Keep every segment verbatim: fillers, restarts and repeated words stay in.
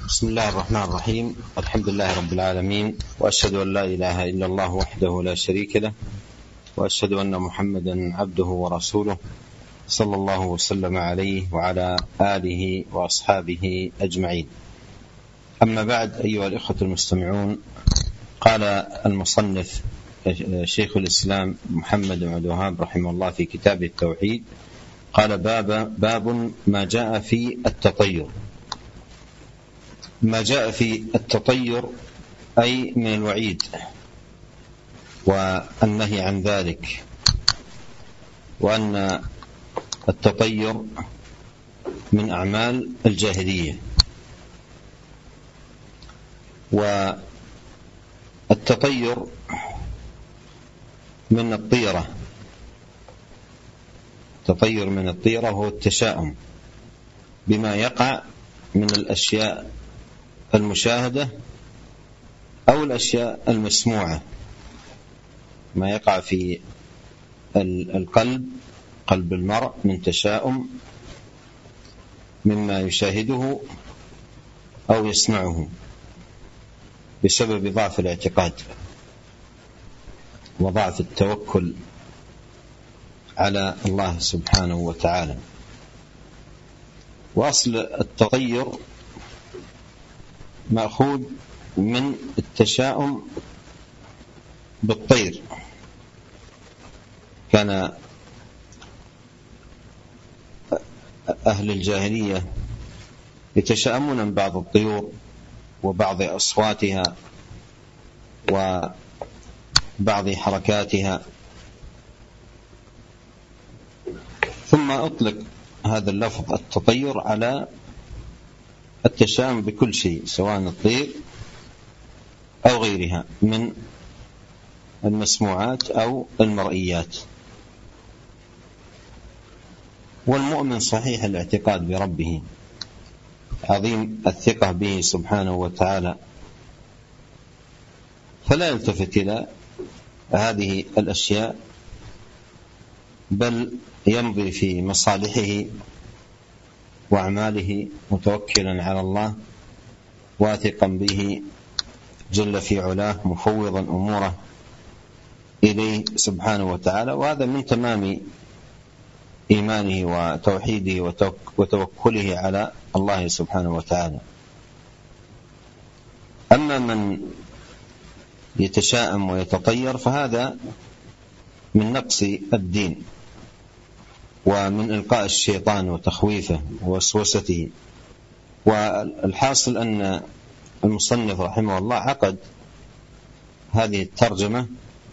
بسم الله الرحمن الرحيم. الحمد لله رب العالمين، وأشهد أن لا إله إلا الله وحده لا شريك له، وأشهد أن محمدا عبده ورسوله صلى الله وسلم عليه وعلى آله وأصحابه أجمعين. أما بعد، أيها الإخوة المستمعون، قال المصنف شيخ الإسلام محمد بن عبد الوهاب رحمه الله في كتاب التوحيد، قال باب, باب ما جاء في التطير. ما جاء في التطير أي من الوعيد والنهي عن ذلك، وأن التطير من أعمال الجاهلية. والتطير من الطيرة، التطير من الطيرة هو التشاؤم بما يقع من الأشياء المشاهدة أو الأشياء المسموعة، ما يقع في القلب، قلب المرء، من تشاؤم مما يشاهده أو يسمعه بسبب ضعف الاعتقاد وضعف التوكل على الله سبحانه وتعالى. وأصل التطير مأخوذ من التشاؤم بالطير. كان أهل الجاهلية يتشاءمون من بعض الطيور وبعض أصواتها وبعض حركاتها، ثم أطلق هذا اللفظ التطير على التشاؤم بكل شيء، سواء الطير أو غيرها من المسموعات أو المرئيات. والمؤمن صحيح الاعتقاد بربه، عظيم الثقة به سبحانه وتعالى، فلا يلتفت إلى هذه الأشياء، بل يمضي في مصالحه وأعماله متوكلا على الله، واثقا به جل في علاه، مفوضا أموره إليه سبحانه وتعالى. وهذا من تمام إيمانه وتوحيده وتوكله على الله سبحانه وتعالى. أما من يتشاءم ويتطير فهذا من نقص الدين ومن إلقاء الشيطان وتخويفه ووسوسته. والحاصل أن المصنف رحمه الله عقد هذه الترجمة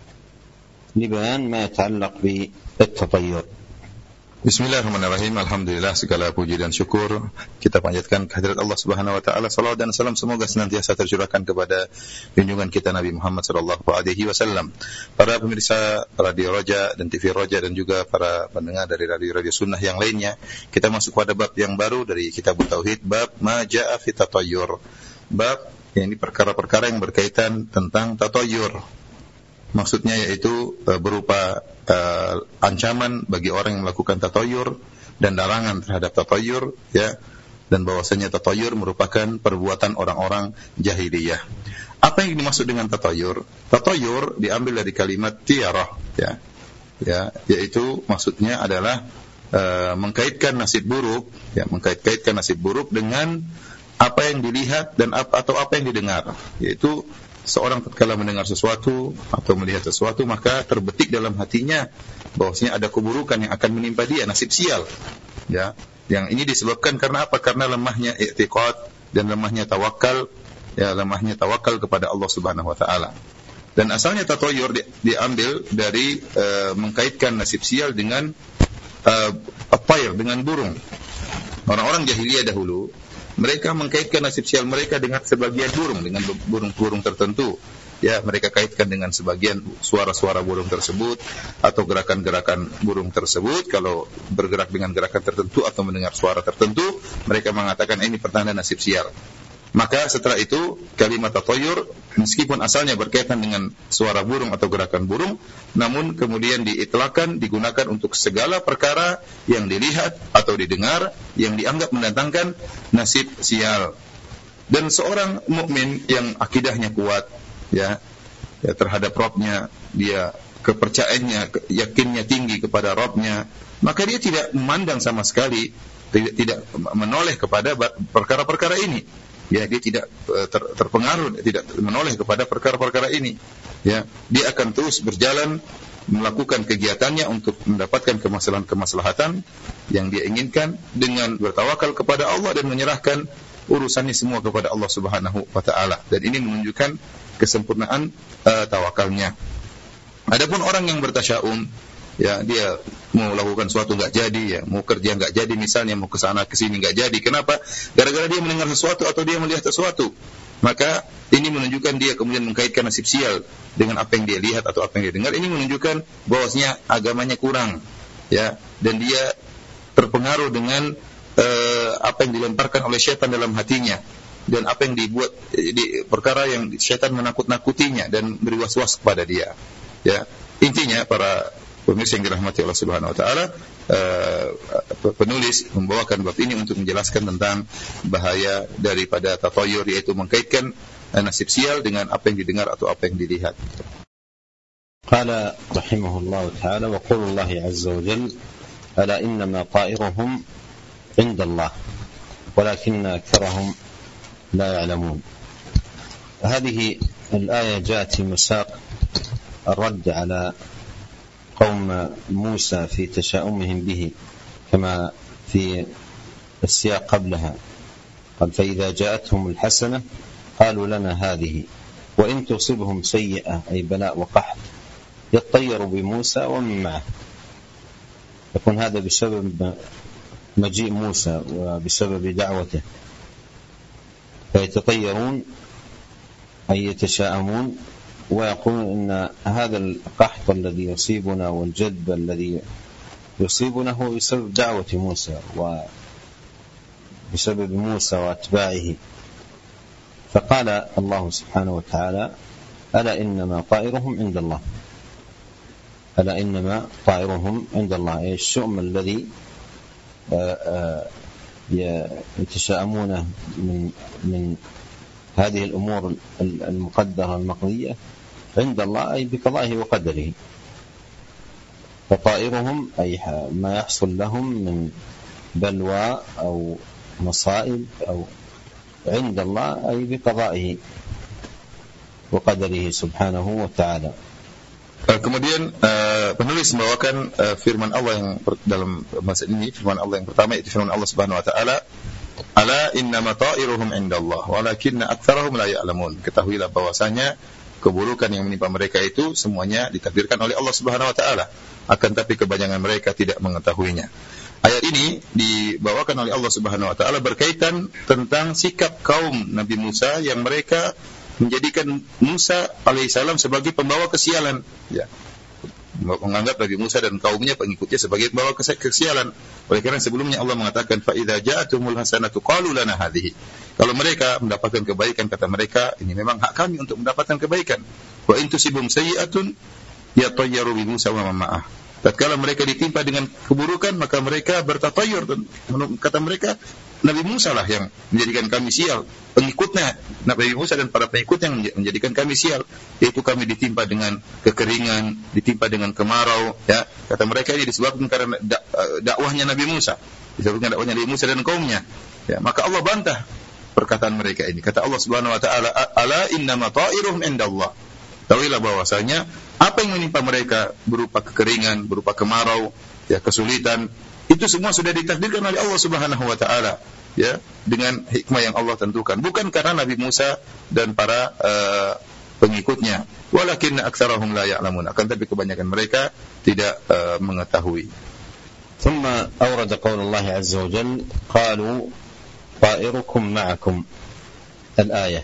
لبيان ما يتعلق بالتطير. Bismillahirrahmanirrahim. Alhamdulillah, segala puji dan syukur kita panjatkan kehadirat Allah Subhanahu wa taala. Salawat dan salam semoga senantiasa tercurahkan kepada junjungan kita Nabi Muhammad sallallahu alaihi wasallam. Para pemirsa Radio Roja dan T V Roja, dan juga para pendengar dari radio-radio sunnah yang lainnya, kita masuk pada bab yang baru dari Kitab Tauhid, bab ma jaa fi tatayyur. Bab yang ini perkara-perkara yang berkaitan tentang tatayyur. Maksudnya yaitu e, berupa e, ancaman bagi orang yang melakukan tatayyur dan larangan terhadap tatayyur, ya, dan bahwasanya tatayyur merupakan perbuatan orang-orang jahiliyah. Apa yang dimaksud dengan tatayyur? Tatayyur diambil dari kalimat tiarah, ya, ya, yaitu maksudnya adalah e, mengkaitkan nasib buruk, ya, mengkait-kaitkan nasib buruk dengan apa yang dilihat dan ap, atau apa yang didengar, yaitu seorang tatkala mendengar sesuatu atau melihat sesuatu, maka terbetik dalam hatinya bahwasanya ada keburukan yang akan menimpa dia, nasib sial, ya. Yang ini disebabkan karena apa? Karena lemahnya i'tiqad dan lemahnya tawakal, ya, lemahnya tawakal kepada Allah Subhanahu wa taala. Dan asalnya tatayyur di, diambil dari uh, mengkaitkan nasib sial dengan uh, at-tayr, dengan burung. Orang-orang jahiliyah dahulu, mereka mengkaitkan nasib sial mereka dengan sebagian burung, dengan burung-burung tertentu. Ya, mereka kaitkan dengan sebagian suara-suara burung tersebut atau gerakan-gerakan burung tersebut. Kalau bergerak dengan gerakan tertentu atau mendengar suara tertentu, mereka mengatakan ini pertanda nasib sial. Maka setelah itu kalimat tatayyur meskipun asalnya berkaitan dengan suara burung atau gerakan burung, namun kemudian diitlaqkan, digunakan untuk segala perkara yang dilihat atau didengar yang dianggap mendatangkan nasib sial. Dan seorang mukmin yang akidahnya kuat, ya, ya terhadap Rabbnya, dia kepercayaannya, yakinnya tinggi kepada Rabbnya, maka dia tidak memandang sama sekali, tidak, tidak menoleh kepada perkara-perkara ini. Ya, dia tidak ter, terpengaruh, tidak menoleh kepada perkara-perkara ini. Ya, dia akan terus berjalan melakukan kegiatannya untuk mendapatkan kemaslahatan-kemaslahatan yang dia inginkan dengan bertawakal kepada Allah dan menyerahkan urusannya semua kepada Allah Subhanahu wa taala. Dan ini menunjukkan kesempurnaan uh, tawakalnya. Adapun orang yang bertasya'um, ya, dia mau lakukan sesuatu enggak jadi, ya, mau kerja enggak jadi, misalnya mau ke sana ke sini enggak jadi. Kenapa? Gara-gara dia mendengar sesuatu atau dia melihat sesuatu. Maka ini menunjukkan dia kemudian mengkaitkan nasib sial dengan apa yang dia lihat atau apa yang dia dengar. Ini menunjukkan bahwasanya agamanya kurang, ya, dan dia terpengaruh dengan uh, apa yang dilemparkan oleh syaitan dalam hatinya, dan apa yang dibuat di perkara yang syaitan menakut-nakutinya dan beri was-was kepada dia. Ya, intinya para pemirsa yang dirahmati Allah Subhanahu wa taala, uh, penulis membawakan bab ini untuk menjelaskan tentang bahaya daripada tatayur, yaitu mengkaitkan uh, nasib sial dengan apa yang didengar atau apa yang dilihat. Qala rahimahullah ta'ala wa qul Allah azza wa jalla ala innama ta'iruhum 'inda Allah walakinna aktharahum la ya'lamun. Hadhihi al-ayah ja'at fi masaq الرد على قوم موسى في تشاؤمهم به كما في السياق قبلها. قال فإذا جاءتهم الحسنة قالوا لنا هذه وإن تصبهم سيئة أي بلاء وقحط يطيروا بموسى ومن معه. يكون هذا بسبب مجيء موسى وبسبب دعوته، فيتطيرون أي يتشاءمون ويقولون إن هذا القحط الذي يصيبنا والجدب الذي يصيبنا هو بسبب دعوة موسى وبسبب موسى وأتباعه. فقال الله سبحانه وتعالى ألا إنما طائرهم عند الله، ألا إنما طائرهم عند الله، أي الشؤم الذي يتشاءمونه من من هذه الأمور المقدرة المقضية عند الله أي بقضائه وقدره. فطائرهم أي ما يحصل لهم من بلوى أو مصائب أو عند الله أي بقضائه وقدره سبحانه وتعالى. Kemudian uh, penulis membawakan uh, firman Allah yang per, dalam masa ini, firman Allah yang pertama itu firman Allah Subhanahu wa taala, ala innama ta'iruhum indallah walakinna aktsarahum la ya'lamun. Ketahuilah bahwasanya keburukan yang menimpa mereka itu semuanya ditakdirkan oleh Allah Subhanahu wa taala, akan tapi kebanyakan mereka tidak mengetahuinya. Ayat ini dibawakan oleh Allah Subhanahu wa taala berkaitan tentang sikap kaum Nabi Musa yang mereka menjadikan Musa alaihissalam sebagai pembawa kesialan, ya, menganggap Nabi Musa dan kaumnya pengikutnya sebagai pembawa kesialan. Oleh karena sebelumnya Allah mengatakan fa idza ja'atumul hasanatu qalu lana hadhihi. Kalau mereka mendapatkan kebaikan, kata mereka, ini memang hak kami untuk mendapatkan kebaikan. Wa in tusibum sayyi'atun yatayyaru bi Musa wa man ma'ah. Tatkala mereka ditimpa dengan keburukan, maka mereka bertatayur, kata mereka Nabi Musa lah yang menjadikan kami sial, pengikutnya Nabi Musa dan para pengikutnya yang menjadikan kami sial, yaitu kami ditimpa dengan kekeringan, ditimpa dengan kemarau, ya. Kata mereka ini disebabkan karena dakwahnya Nabi Musa, disebabkan dakwahnya Nabi Musa dan kaumnya, ya. Maka Allah bantah perkataan mereka ini. Kata Allah Subhanahu wa taala, ala innama ta'iruhum indallah. Tahuilah bahwasanya apa yang menimpa mereka berupa kekeringan, berupa kemarau, ya, kesulitan, itu semua sudah ditakdirkan oleh Allah Subhanahu wa taala, ya, dengan hikmah yang Allah tentukan, bukan karena Nabi Musa dan para uh, pengikutnya. Walakinna aktsarahum la ya'lamun, akan tapi kebanyakan mereka tidak uh, mengetahui. ثم أورد قول الله عز وجل قالوا طائركم معكم الآية.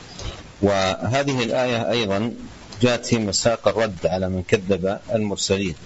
وهذه الآية أيضا جاءت في مساق الرد على من كذب المرسلين،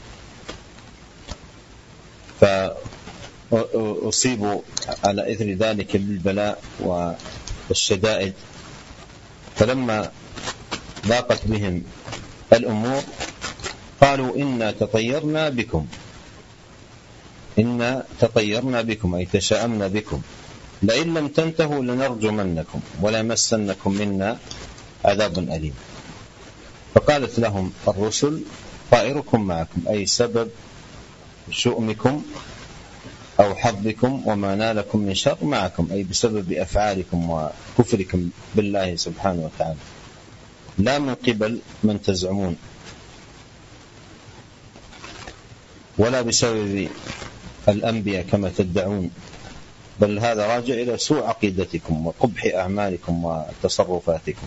فأصيبوا على إثر ذلك بالبلاء والشدائد، فلما ضاقت بهم الأمور قالوا إنا تطيرنا بكم إنا تطيرنا بكم أي تشاءمنا بكم لئن لم تنتهوا لنرجمنكم وليمسنكم منا عذاب أليم. فقالت لهم الرسل طائركم معكم، أي سبب شؤمكم أو حظكم وما نالكم من شر معكم، أي بسبب أفعالكم وكفركم بالله سبحانه وتعالى، لا من قبل من تزعمون ولا بسبب الأنبياء كما تدعون، بل هذا راجع إلى سوء عقيدتكم وقبح أعمالكم وتصرفاتكم.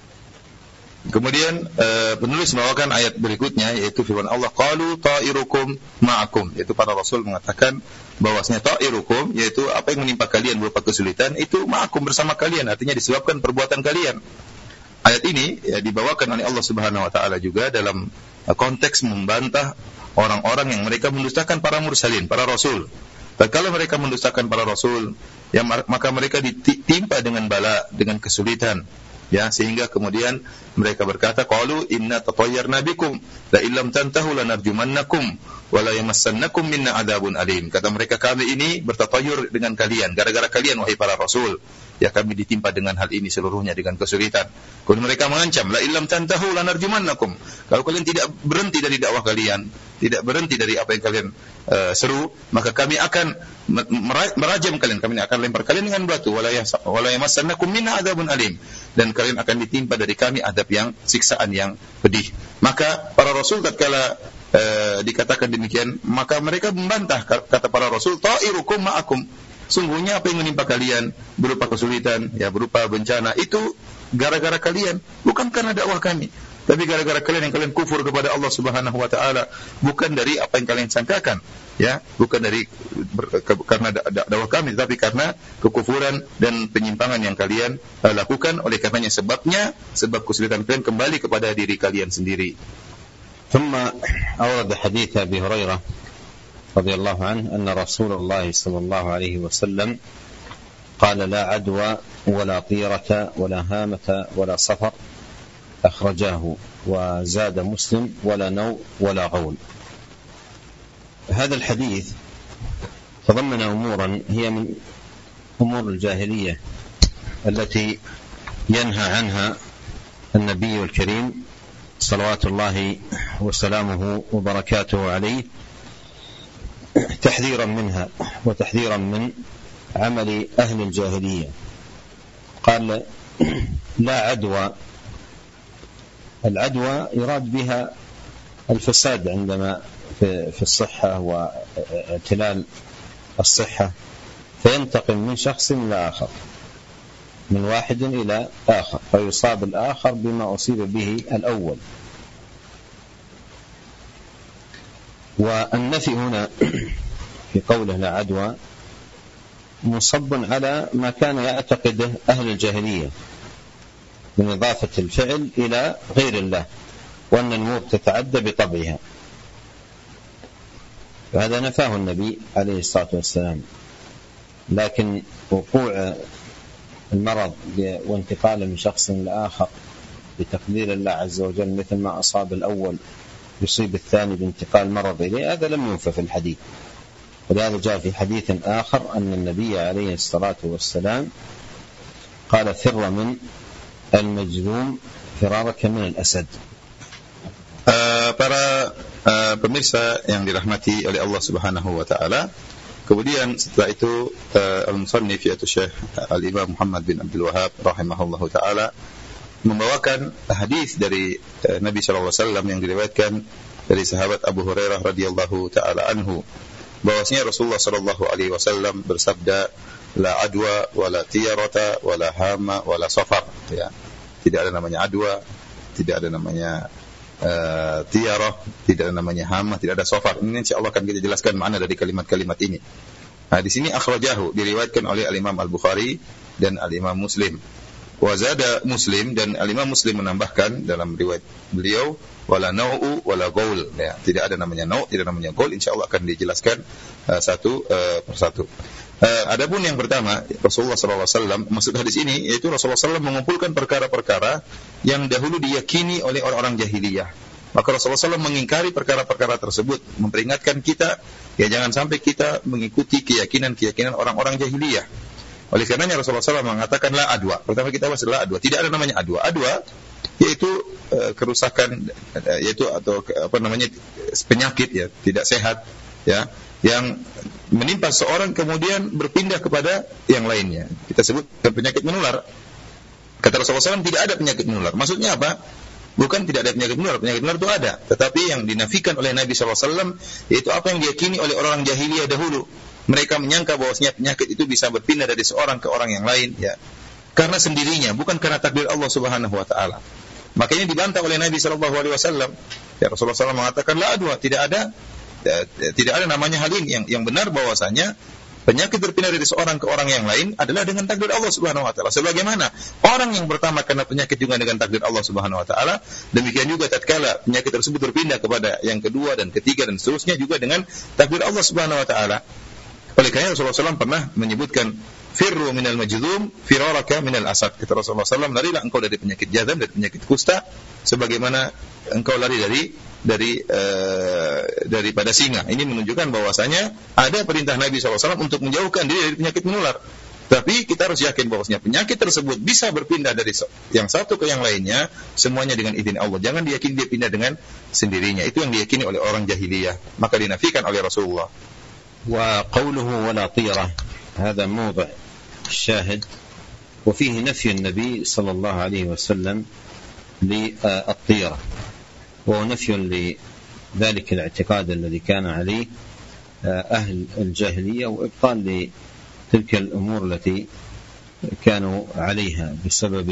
Kemudian uh, penulis membawakan ayat berikutnya, yaitu firman Allah, qalu ta'irukum ma'akum, yaitu para rasul mengatakan bahwasanya ta'irukum, yaitu apa yang menimpa kalian berupa kesulitan, itu ma'akum, bersama kalian, artinya disebabkan perbuatan kalian. Ayat ini ya, dibawakan oleh Allah Subhanahu wa taala juga dalam uh, konteks membantah orang-orang yang mereka mendustakan para mursalin, para rasul. Dan kalau mereka mendustakan para rasul, ya maka mereka ditimpa dengan bala, dengan kesulitan. Ya, sehingga kemudian mereka berkata, qalu inna tatayyarna bikum la illam tantahu lanarjumannakum wa la yamassannakum minna adzabun alim. Kata mereka, kami ini bertatayur dengan kalian gara-gara kalian wahai para rasul. Ya, kami ditimpa dengan hal ini seluruhnya, dengan kesulitan. Kemudian mereka mengancam, la illam tantahu lanarjumannakum. Kalau kalian tidak berhenti dari dakwah kalian, tidak berhenti dari apa yang kalian uh, seru, maka kami akan merajam kalian, kami akan lempar kalian dengan batu, wala yamassannakum minna adzabun alim, dan kalian akan ditimpa dari kami adab yang siksaan yang pedih. Maka para rasul tatkala uh, dikatakan demikian, maka mereka membantah, kata para rasul, ta'irukum ma'akum, sungguhnya apa yang menimpa kalian berupa kesulitan, ya berupa bencana, itu gara-gara kalian, bukan karena dakwah kami, tapi gara-gara kalian yang kalian kufur kepada Allah Subhanahu wa taala, bukan dari apa yang kalian sangkakan, ya, bukan dari ber, ke, karena da, da, dakwah kami, tapi karena kekufuran dan penyimpangan yang kalian uh, lakukan. Oleh karenanya sebabnya, sebab kesulitan kalian kembali kepada diri kalian sendiri. ثم أورد حديث أبي هريرة رضي الله عنه أن رسول الله صلى الله عليه وسلم قال لا عدوى ولا طيرة ولا هامة ولا صفر، أخرجاه، وزاد مسلم ولا نوء ولا غول. هذا الحديث تضمن أمورا هي من أمور الجاهلية التي ينهى عنها النبي الكريم صلوات الله وسلامه وبركاته عليه، تحذيرا منها وتحذيرا من عمل أهل الجاهلية. قال لا عدوى، العدوى يراد بها الفساد عندما في الصحة واعتلال الصحة، فينتقل من شخص إلى آخر، من واحد إلى آخر، فيصاب الآخر بما أصيب به الأول. والنفي هنا في قوله لا عدوى مصب على ما كان يعتقده أهل الجاهلية من إضافة الفعل إلى غير الله، وأن الأمور تتعدى بطبعها، وهذا نفاه النبي عليه الصلاة والسلام. لكن وقوع المرض وانتقاله من شخص لآخر بتقدير الله عز وجل، مثل ما أصاب الأول يصيب الثاني بانتقال مرض إليه، هذا لم ينفى في الحديث. ولهذا جاء في حديث آخر أن النبي عليه الصلاة والسلام قال فر من المجذوم فرارك من الأسد. Uh, para uh, pemirsa yang dirahmati oleh Allah Subhanahu wa taala, kemudian setelah itu uh, al-musannif yaitu Syekh Al-Imam Muhammad bin Abdul Wahhab rahimahullahu taala membawakan hadis dari uh, Nabi sallallahu alaihi wasallam yang diriwayatkan dari sahabat Abu Hurairah radhiyallahu taala anhu, bahwasanya Rasulullah sallallahu alaihi wasallam bersabda, la adwa wala tiyarata wala hama wala safar, ya. Tidak ada namanya adwa, tidak ada namanya uh, tiyarah, tidak ada namanya hama, tidak ada safar. Ini insyaallah akan kita jelaskan makna dari kalimat-kalimat ini. Nah, di sini akhrajahu diriwayatkan oleh Al-Imam Al-Bukhari dan Al-Imam Muslim. Wa zada Muslim, dan Al-Imam Muslim menambahkan dalam riwayat beliau, wala nau'u wala gaul, ya, tidak ada namanya nau', tidak ada namanya gaul. Insyaallah akan dijelaskan uh, satu uh, persatu. Uh, adapun yang pertama, Rasulullah sallallahu alaihi wasallam, maksud hadis ini yaitu Rasulullah sallallahu alaihi wasallam mengumpulkan perkara-perkara yang dahulu diyakini oleh orang-orang jahiliyah. Maka Rasulullah sallallahu alaihi wasallam mengingkari perkara-perkara tersebut, memperingatkan kita, ya jangan sampai kita mengikuti keyakinan-keyakinan orang-orang jahiliyah. Oleh karenanya Rasulullah shallallahu alaihi wasallam mengatakan la adwa. Pertama kita bahas la adwa. Tidak ada namanya adwa. Adwa yaitu uh, kerusakan, uh, yaitu atau uh, apa namanya penyakit ya, tidak sehat ya, yang menimpa seorang kemudian berpindah kepada yang lainnya. Kita sebut penyakit menular. Kata Rasulullah shallallahu alaihi wasallam tidak ada penyakit menular. Maksudnya apa? Bukan tidak ada penyakit menular, penyakit menular itu ada. Tetapi yang dinafikan oleh Nabi shallallahu alaihi wasallam yaitu apa yang diyakini oleh orang jahiliyah dahulu. Mereka menyangka bahwasanya penyakit itu bisa berpindah dari seorang ke orang yang lain ya, karena sendirinya, bukan karena takdir Allah Subhanahu wa taala. Makanya dibantah oleh Nabi sallallahu alaihi wasallam. Ya, Rasulullah shallallahu alaihi wasallam mengatakan la adwa, tidak ada ya, tidak ada namanya hal ini. Yang yang benar bahwasanya penyakit berpindah dari seorang ke orang yang lain adalah dengan takdir Allah Subhanahu wa taala. Sebagaimana orang yang pertama kena penyakit juga dengan takdir Allah Subhanahu wa taala, demikian juga tatkala penyakit tersebut berpindah kepada yang kedua dan ketiga dan seterusnya juga dengan takdir Allah Subhanahu wa taala. Oleh karena Rasulullah shallallahu alaihi wasallam pernah menyebutkan firru minal majdzum firaraka minal asad. Kata Rasulullah shallallahu alaihi wasallam, larilah engkau dari penyakit jazam, dari penyakit kusta, sebagaimana engkau lari dari dari uh, daripada singa. Ini menunjukkan bahwasanya ada perintah Nabi shallallahu alaihi wasallam untuk menjauhkan diri dari penyakit menular. Tapi kita harus yakin bahwasanya penyakit tersebut bisa berpindah dari yang satu ke yang lainnya, semuanya dengan izin Allah. Jangan diyakini dia pindah dengan sendirinya. Itu yang diyakini oleh orang jahiliyah, maka dinafikan oleh Rasulullah. وقوله ولا طيرة هذا موضع الشاهد، وفيه نفي النبي صلى الله عليه وسلم للطيرة، وهو نفي لذلك الاعتقاد الذي كان عليه أهل الجاهلية، وإبطال لتلك الأمور التي كانوا عليها بسبب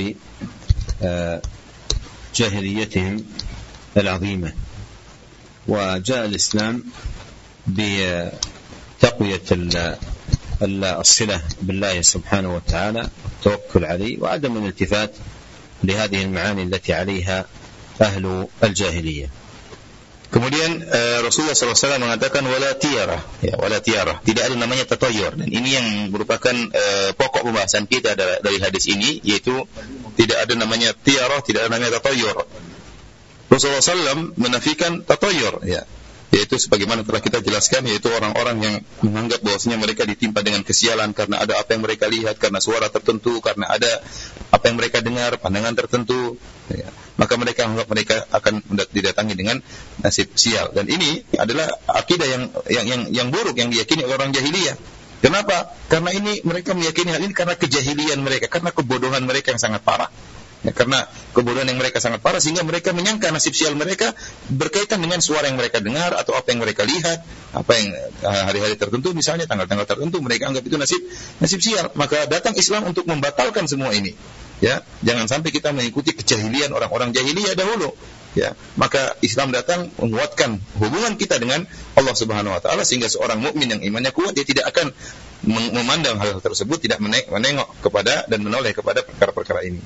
جاهليتهم العظيمة. وجاء الإسلام ب تقوية الصلة بالله سبحانه وتعالى والتوكل عليه وعدم الالتفات لهذه المعاني التي عليها أهل الجاهلية. Kemudian uh, Rasulullah shallallahu alaihi wasallam mengatakan wala tiarah, ya, wala tiarah, tidak ada namanya tatayur. Dan ini yang merupakan uh, pokok pembahasan kita dari, dari hadis ini, yaitu tidak ada namanya tiarah, tidak ada namanya tatayur. Rasulullah shallallahu alaihi wasallam menafikan tatayur, ya, yaitu sebagaimana telah kita jelaskan, yaitu orang-orang yang menganggap bahwasanya mereka ditimpa dengan kesialan karena ada apa yang mereka lihat, karena suara tertentu, karena ada apa yang mereka dengar, pandangan tertentu, ya. Maka mereka menganggap mereka akan didatangi dengan nasib sial. Dan ini adalah akidah yang yang yang, yang buruk yang diyakini oleh orang jahiliyah. Kenapa? Karena ini mereka meyakini hal ini karena kejahilian mereka, karena kebodohan mereka yang sangat parah. Ya, karena kebodohan yang mereka sangat parah sehingga mereka menyangka nasib sial mereka berkaitan dengan suara yang mereka dengar atau apa yang mereka lihat, apa yang hari-hari tertentu misalnya, tanggal-tanggal tertentu mereka anggap itu nasib nasib sial. Maka datang Islam untuk membatalkan semua ini. Ya, jangan sampai kita mengikuti kejahilian orang-orang jahiliyah dahulu. Ya, maka Islam datang menguatkan hubungan kita dengan Allah Subhanahu wa taala sehingga seorang mukmin yang imannya kuat dia tidak akan memandang hal tersebut, tidak menengok kepada dan menoleh kepada perkara-perkara ini.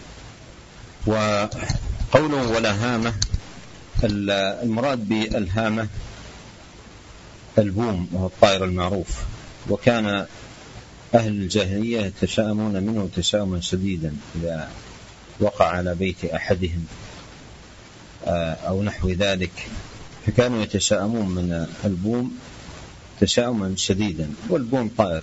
وقوله ولا هامة، المراد بالهامة البوم وهو الطائر المعروف، وكان أهل الجاهلية يتشاءمون منه تشاؤما شديدا إذا وقع على بيت أحدهم أو نحو ذلك، فكانوا يتشاءمون من البوم تشاؤما شديدا. والبوم طائر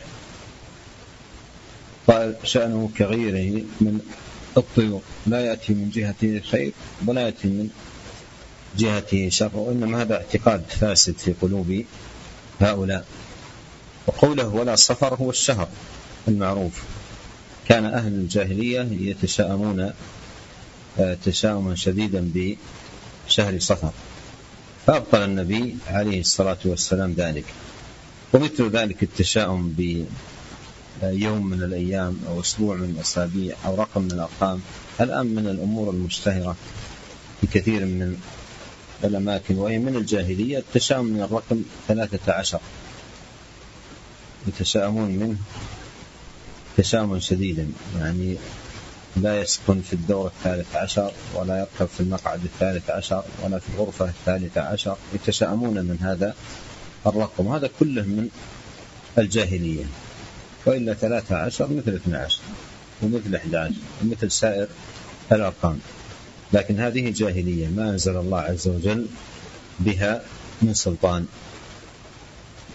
طائر شأنه كغيره من الطيور، لا يأتي من جهته خير ولا يأتي من جهته شر، وإنما هذا اعتقاد فاسد في قلوب هؤلاء. وقوله ولا صفر هو الشهر المعروف، كان أهل الجاهلية يتشاءمون تشاؤما شديدا بشهر صفر، فأبطل النبي عليه الصلاة والسلام ذلك. ومثل ذلك التشاؤم ب يوم من الأيام أو أسبوع من الأسابيع أو رقم من الأرقام، الآن من الأمور المشتهرة في كثير من الأماكن، وهي من الجاهلية التشاؤم من الرقم ثلاثة عشر، يتشاءمون منه تشاؤما شديدا، يعني لا يسكن في الدور الثالث عشر ولا يركب في المقعد الثالث عشر ولا في الغرفة الثالثة عشر، يتشاءمون من هذا الرقم. هذا كله من الجاهلية. وإلا ثلاثة عشر مثل اثنى عشر ومثل أحد عشر ومثل سائر الأرقام، لكن هذه جاهلية ما أنزل الله عز وجل بها من سلطان.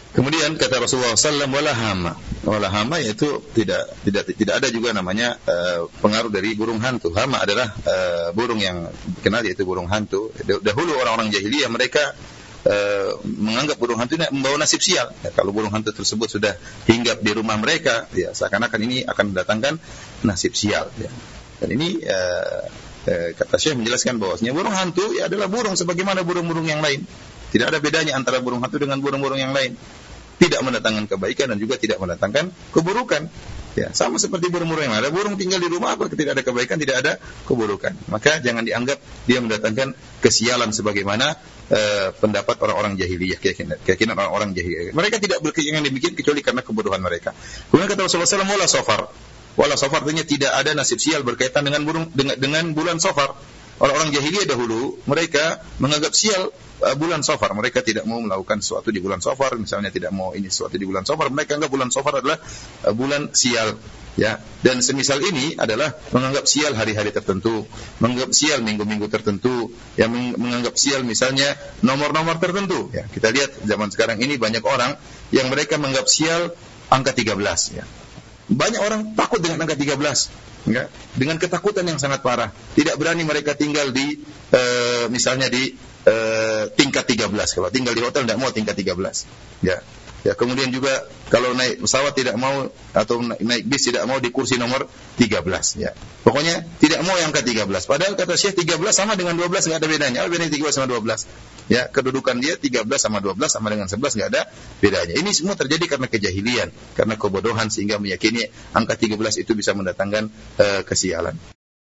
Kemudian kata Rasulullah shallallahu alaihi wasallam wala hama. Wala hama yaitu tidak tidak tidak ada juga namanya uh, pengaruh dari burung hantu. Hama adalah uh, burung yang dikenal yaitu burung hantu. Dahulu orang-orang jahiliyah mereka uh, menganggap burung hantu ini membawa nasib sial. Ya, kalau burung hantu tersebut sudah hinggap di rumah mereka, ya seakan-akan ini akan mendatangkan nasib sial. Ya. Dan ini uh, uh, kata Syekh menjelaskan bahwasanya burung hantu ya adalah burung sebagaimana burung-burung yang lain. Tidak ada bedanya antara burung hantu dengan burung-burung yang lain. Tidak mendatangkan kebaikan dan juga tidak mendatangkan keburukan. Ya, sama seperti burung-burung yang lain. Ada burung tinggal di rumah apa tidak ada kebaikan, tidak ada keburukan. Maka jangan dianggap dia mendatangkan kesialan sebagaimana uh, pendapat orang-orang jahiliyah, keyakinan, keyakinan orang-orang jahiliyah. Mereka tidak berkeyakinan demikian kecuali karena kebodohan mereka. Kemudian kata Rasulullah shallallahu alaihi wasallam wala safar. Wala safar artinya tidak ada nasib sial berkaitan dengan burung dengan, dengan bulan Safar. Orang-orang jahiliyah dahulu mereka menganggap sial uh, bulan Safar. Mereka tidak mau melakukan sesuatu di bulan Safar, misalnya tidak mau ini sesuatu di bulan Safar. Mereka anggap bulan Safar adalah uh, bulan sial, ya. Dan semisal ini adalah menganggap sial hari-hari tertentu, menganggap sial minggu-minggu tertentu, yang menganggap sial misalnya nomor-nomor tertentu. Ya, kita lihat zaman sekarang ini banyak orang yang mereka menganggap sial angka tiga belas. Ya. Banyak orang takut dengan angka tiga belas. Ya, dengan ketakutan yang sangat parah. Tidak berani mereka tinggal di uh, misalnya di uh, tingkat tiga belas. Kalau tinggal di hotel tidak mau tingkat tiga belas. Ya. Ya, kemudian juga kalau naik pesawat tidak mau atau naik bis tidak mau di kursi nomor tiga belas, ya. Pokoknya tidak mau yang ke tiga belas. Padahal kata Syekh tiga belas sama dengan dua belas enggak ada bedanya. Apa bedanya tiga belas sama dua belas? Ya, kedudukan dia tiga belas sama dua belas sama dengan sebelas enggak ada bedanya. Ini semua terjadi karena kejahilian, karena kebodohan sehingga meyakini angka tiga belas itu bisa mendatangkan uh, kesialan.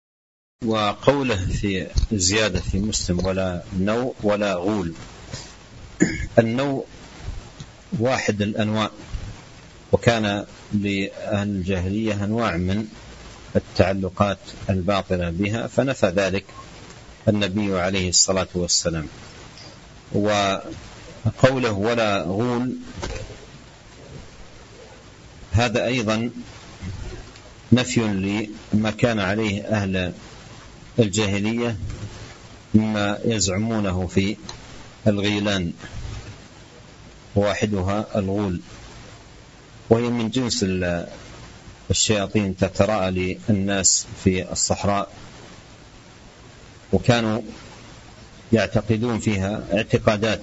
Wa qawluhu fi ziyadah fi Muslim wala naw wala ghul. An-naw واحد الأنواع وكان لأهل الجاهلية أنواع من التعلقات الباطلة بها فنفى ذلك النبي عليه الصلاة والسلام. وقوله ولا غول هذا أيضا نفي لما كان عليه أهل الجاهلية مما يزعمونه في الغيلان واحدها الغول وهي من جنس الشياطين تتراءى للناس في الصحراء وكانوا يعتقدون فيها اعتقادات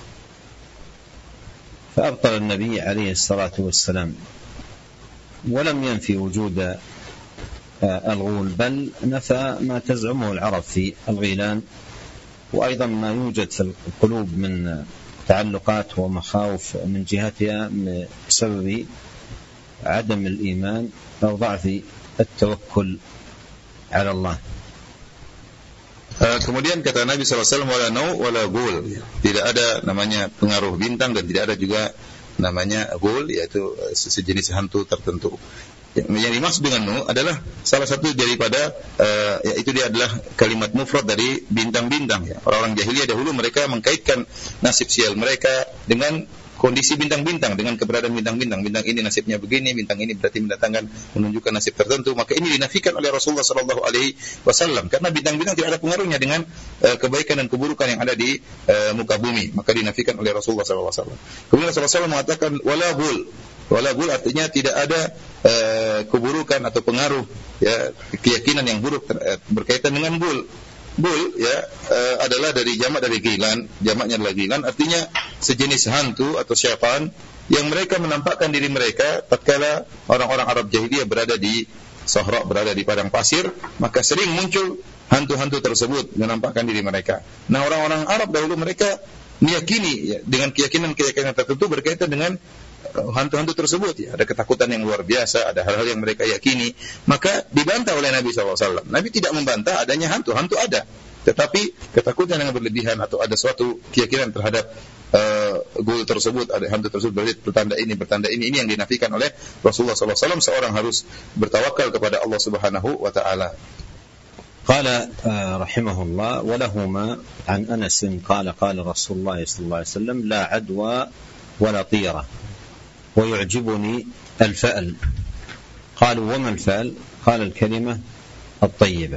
فأبطل النبي عليه الصلاة والسلام ولم ينفي وجود الغول بل نفى ما تزعمه العرب في الغيلان وأيضا ما يوجد في القلوب من تعلقات ومخاوف من جهتها بسبب عدم الإيمان أو ضعف التوكل على الله. Kemudian kata Nabi shallallahu alaihi wasallam wala naw wala ghul. Tidak ada namanya pengaruh bintang dan tidak ada juga namanya ghul, yaitu sejenis hantu tertentu. Yang dimaksud dengan nu adalah salah satu daripada uh, yaitu dia adalah kalimat mufrad dari bintang-bintang, ya. Orang-orang jahiliyah dahulu mereka mengkaitkan nasib sial mereka dengan kondisi bintang-bintang, dengan keberadaan bintang-bintang. Bintang ini nasibnya begini, bintang ini berarti mendatangkan menunjukkan nasib tertentu. Maka ini dinafikan oleh Rasulullah sallallahu alaihi wasallam karena bintang-bintang tidak ada pengaruhnya dengan uh, kebaikan dan keburukan yang ada di uh, muka bumi. Maka dinafikan oleh Rasulullah sallallahu alaihi wasallam. Kemudian Rasulullah sallallahu alaihi wasallam mengatakan wala ghul. Wala ghul artinya tidak ada uh, keburukan atau pengaruh, ya, keyakinan yang buruk ter, uh, berkaitan dengan ghul. Ghul, ya, uh, adalah dari jamak dari ghilan, jamaknya adalah ghilan, artinya sejenis hantu atau syaitan yang mereka menampakkan diri mereka tatkala orang-orang Arab jahiliyah berada di Sahra, berada di padang pasir, maka sering muncul hantu-hantu tersebut menampakkan diri mereka. Nah, orang-orang Arab dahulu mereka meyakini, ya, dengan keyakinan-keyakinan tertentu berkaitan dengan hantu-hantu tersebut, ya. Ada ketakutan yang luar biasa, ada hal-hal yang mereka yakini, maka dibantah oleh Nabi shallallahu alaihi wasallam. Nabi tidak membantah adanya hantu, hantu ada, tetapi ketakutan yang berlebihan atau ada suatu keyakinan terhadap uh, ghul tersebut, ada hantu tersebut berarti bertanda ini, bertanda ini, ini yang dinafikan oleh Rasulullah shallallahu alaihi wasallam. Seorang harus bertawakal kepada Allah Subhanahu wa taala. قال رحمه الله ولهما عن أنس قال قال رسول الله صلى الله عليه وسلم لا عدوى ولا طيرة ويعجبني الفأل. قالوا وما الفأل؟ قال الكلمة الطيبة.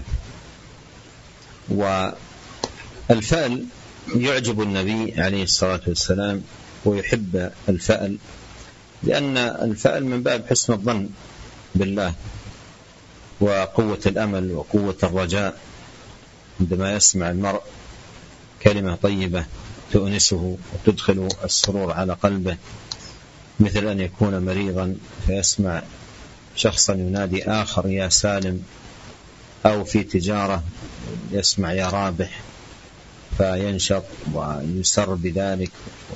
والفأل يعجب النبي عليه الصلاة والسلام ويحب الفأل، لأن الفأل من باب حسن الظن بالله وقوة الأمل وقوة الرجاء. عندما يسمع المرء كلمة طيبة تؤنسه وتدخل السرور على قلبه، مثل أن يكون مريضا فيسمع شخصا ينادي آخر يا سالم، أو في تجارة يسمع يا رابح فينشط ويسر بذلك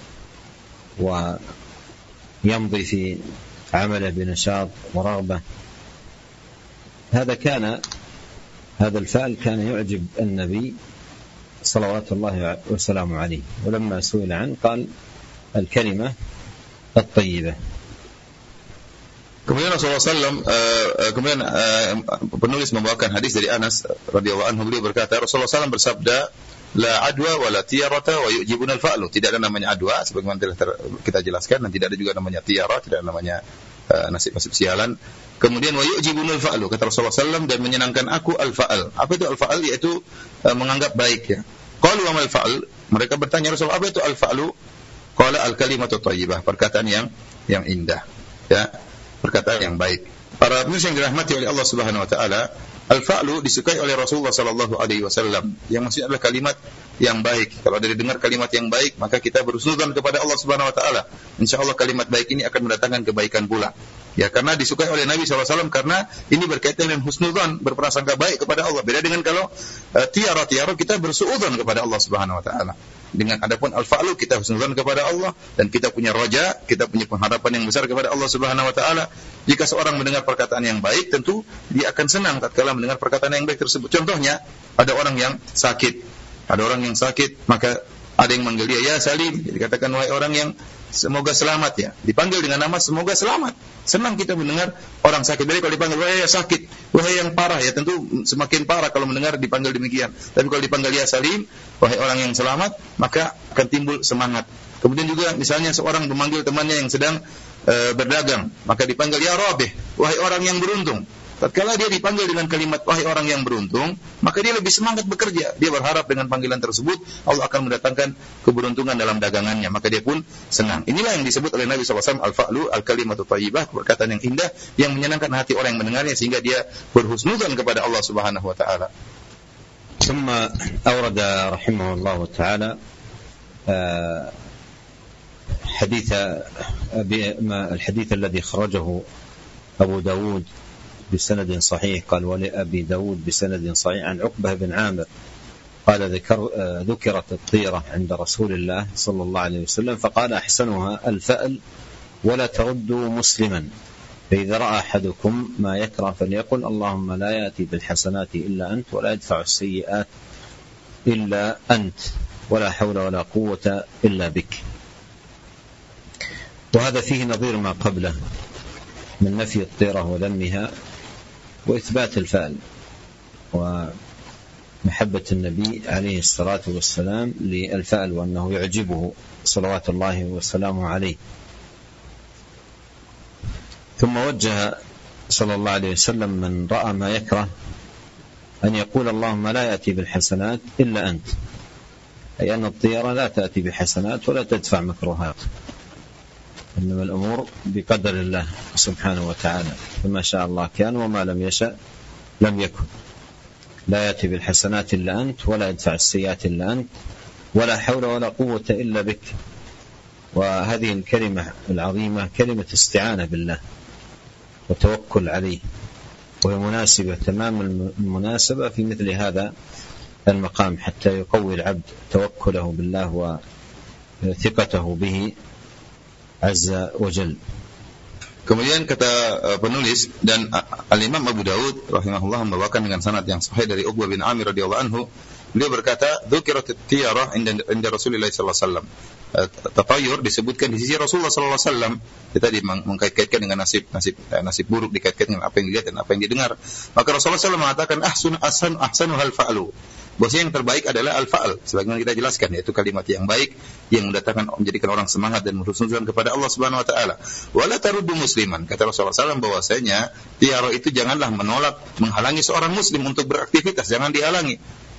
ويمضي في عمله بنشاط ورغبة. هذا كان هذا الفعل كان يعجب النبي صلوات الله وسلامه عليه، ولما سئل عنه قال الكلمة الطيبة. Kemudian Rasulullah shallallahu alaihi wasallam uh, kemudian uh, penulis membawakan hadis dari Anas radhiyallahu anhu, beliau berkata Rasulullah shallallahu alaihi wasallam bersabda, la adwa wala tiyarata wa yujibuna al-fa'lu. Tidak ada namanya adwa sebagaimana telah kita jelaskan, dan tidak ada juga namanya tiyara, tidak ada namanya uh, nasib-nasib sialan. Kemudian wa yujibuna al-fa'lu, kata Rasulullah shallallahu alaihi wasallam, dan menyenangkan aku al-fa'al. Apa itu al-fa'al? Yaitu uh, menganggap baik ya. Qalu wa mal fa'al? Mereka bertanya Rasulullah, apa itu al-fa'lu? Qala al-kalimatu thayyibah, perkataan yang yang indah ya, perkataan yang baik. Para pemirsa yang dirahmati oleh Allah Subhanahu wa taala, al-fa'lu disukai oleh Rasulullah sallallahu alaihi wasallam. Yang maksudnya adalah kalimat yang baik. Kalau ada dengar kalimat yang baik, maka kita berhusnudzon kepada Allah Subhanahu wa taala. Insyaallah kalimat baik ini akan mendatangkan kebaikan pula. Ya, karena disukai oleh Nabi sallallahu alaihi wasallam, karena ini berkaitan dengan husnudzon, berprasangka baik kepada Allah. Beda dengan kalau uh, tiara-tiara kita bersuudzon kepada Allah Subhanahu wa taala. Dengan adapun al-fa'lu kita husnudzon kepada Allah, dan kita punya raja, kita punya pengharapan yang besar kepada Allah Subhanahu wa taala. Jika seorang mendengar perkataan yang baik, tentu dia akan senang tatkala mendengar perkataan yang baik tersebut. Contohnya, ada orang yang sakit. Ada orang yang sakit, maka ada yang manggil dia ya Salim. Jadi katakan wahai orang yang semoga selamat ya. Dipanggil dengan nama semoga selamat. Senang kita mendengar orang sakit. Jadi kalau dipanggil wahai yang sakit, wahai yang parah, ya tentu semakin parah kalau mendengar dipanggil demikian. Tapi kalau dipanggil ya Salim, wahai orang yang selamat, maka akan timbul semangat. Kemudian juga misalnya seorang memanggil temannya yang sedang e, berdagang, maka dipanggil ya Rabih, wahai orang yang beruntung. Tatkala dia dipanggil dengan kalimat wahai orang yang beruntung, maka dia lebih semangat bekerja. Dia berharap dengan panggilan tersebut Allah akan mendatangkan keberuntungan dalam dagangannya, maka dia pun senang. Inilah yang disebut oleh Nabi sallallahu alaihi wasallam al-fa'lu, al-kalimatu thayyibah, perkataan yang indah yang menyenangkan hati orang yang mendengarnya sehingga dia berhusnudzon kepada Allah Subhanahu wa taala. ثم أورد رحمه الله تعالى حديث الحديث الذي خرجه أبو داود بسند صحيح، قال ولأبي داود بسند صحيح عن عقبة بن عامر قال ذكر ذكرت الطيرة عند رسول الله صلى الله عليه وسلم فقال أحسنها الفأل ولا تردوا مسلما، فإذا رأى أحدكم ما يكره فليقل اللهم لا يأتي بالحسنات إلا أنت ولا يدفع السيئات إلا أنت ولا حول ولا قوة إلا بك. وهذا فيه نظير ما قبله من نفي الطيرة وذمها وإثبات الفعل ومحبة النبي عليه الصلاة والسلام للفعل وأنه يعجبه صلوات الله وسلامه عليه. ثم وجه صلى الله عليه وسلم من رأى ما يكره أن يقول اللهم لا يأتي بالحسنات إلا أنت، أي أن الطيرة لا تأتي بحسنات ولا تدفع مكروهات، إنما الأمور بقدر الله سبحانه وتعالى، فما شاء الله كان وما لم يشأ لم يكن. لا يأتي بالحسنات إلا أنت ولا يدفع السيئات إلا أنت ولا حول ولا قوة إلا بك. وهذه الكلمة العظيمة كلمة استعانة بالله وتوكل عليه، وهي مناسبة تمام المناسبة في مثل هذا المقام حتى يقوي العبد توكله بالله وثقته به عز وجل. Kemudian kata uh, penulis, dan uh, Al-Imam Abu Daud rahimahullah membawakan dengan sanad yang sahih dari Uqbah bin Amir radhiyallahu anhu, beliau berkata dzukirat at-tiyarah inda, inda Rasulullah sallallahu alaihi wasallam. Uh, tatayur disebutkan di sisi Rasulullah sallallahu alaihi wasallam. Kita mengkait-kaitkan dengan nasib nasib uh, nasib buruk, dikaitkan dengan apa yang dilihat dan apa yang didengar. Maka Rasulullah sallallahu alaihi wasallam mengatakan ahsun ahsan ahsanu hal fa'lu. Bahwasanya yang terbaik adalah al-fa'al, sebagaimana kita jelaskan, yaitu kalimat yang baik yang mendatangkan menjadikan orang semangat dan berhusnudzon kepada Allah Subhanahu wa taala. Wala taruddu musliman, kata Rasulullah sallallahu alaihi wasallam bahwasanya tiara itu janganlah menolak, menghalangi seorang muslim untuk beraktivitas, jangan dihalangi.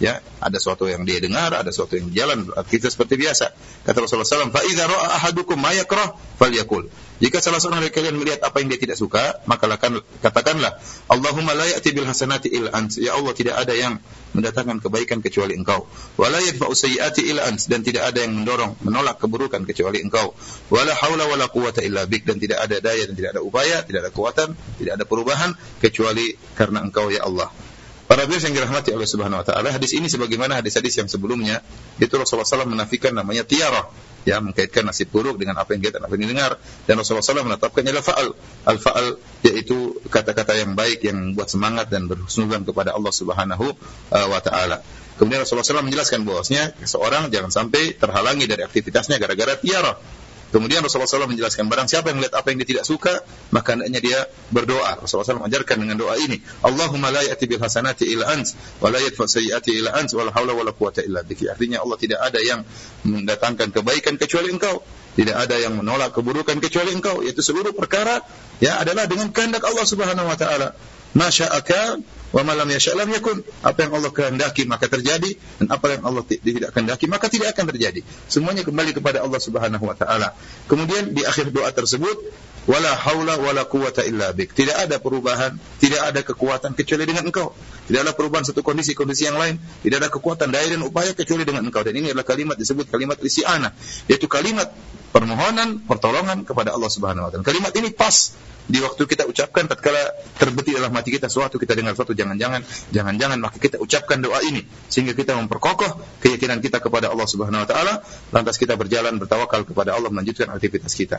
Ya, ada sesuatu yang dia dengar, ada sesuatu yang jalan, kita seperti biasa. Kata Rasulullah sallallahu alaihi wasallam, "Fa idza ra'a ahadukum ma yakrah falyaqul." Jika salah seorang dari kalian melihat apa yang dia tidak suka, maka katakanlah, "Allahumma la ya'ti bil hasanati illa ant." Ya Allah, tidak ada yang mendatangkan kebaikan kecuali Engkau. Wa la yadfa'u sayyi'ati illa ant, dan tidak ada yang mendorong, menolak keburukan kecuali Engkau. Wa la haula wa la quwwata illa bik, dan tidak ada daya dan tidak ada upaya, tidak ada kekuatan, tidak ada perubahan kecuali karena Engkau ya Allah. Para bias yang dirahmati Allah Subhanahu wa taala, hadis ini sebagaimana hadis-hadis yang sebelumnya, itu Rasulullah sallallahu alaihi wasallam menafikan namanya tiarah, ya, mengkaitkan nasib buruk dengan apa yang kita apa yang didengar, dan Rasulullah sallallahu alaihi wasallam menetapkannya adalah fa'al. Al-fa'al yaitu kata-kata yang baik yang membuat semangat dan berhusnudzon kepada Allah Subhanahu wa taala. Kemudian Rasulullah sallallahu alaihi wasallam menjelaskan bahwasanya seorang jangan sampai terhalangi dari aktivitasnya gara-gara tiarah. Kemudian Rasulullah sallallahu alaihi wasallam menjelaskan, barang siapa yang melihat apa yang dia tidak suka, maka hendaknya dia berdoa. Rasulullah sallallahu alaihi wasallam mengajarkan dengan doa ini, Allahumma la ya'ti bil hasanati illa ant, wa la yadfa sayyi'ati illa ant, wa la haula wa la quwwata illa bik. Artinya Allah tidak ada yang mendatangkan kebaikan kecuali Engkau. Tidak ada yang menolak keburukan kecuali Engkau. Yaitu seluruh perkara ya adalah dengan kehendak Allah Subhanahu wa taala. Masya'aka wa ma lam yasha' lam yakun. Apa yang Allah kehendaki maka terjadi, dan apa yang Allah tidak kehendaki maka tidak akan terjadi. Semuanya kembali kepada Allah Subhanahu wa taala. Kemudian di akhir doa tersebut, wala haula wala quwwata illa bik. Tidak ada perubahan, tidak ada kekuatan kecuali dengan Engkau. Tidak ada perubahan satu kondisi-kondisi yang lain, tidak ada kekuatan daya dan upaya kecuali dengan Engkau. Dan ini adalah kalimat disebut kalimat isti'anah, yaitu kalimat permohonan pertolongan kepada Allah Subhanahu wa taala. Kalimat ini pas di waktu kita ucapkan tatkala terbetik dalam hati kita sesuatu, kita dengar sesuatu, jangan-jangan jangan-jangan maka kita ucapkan doa ini sehingga kita memperkokoh keyakinan kita kepada Allah Subhanahu wa taala, lantas kita berjalan bertawakal kepada Allah melanjutkan aktivitas kita.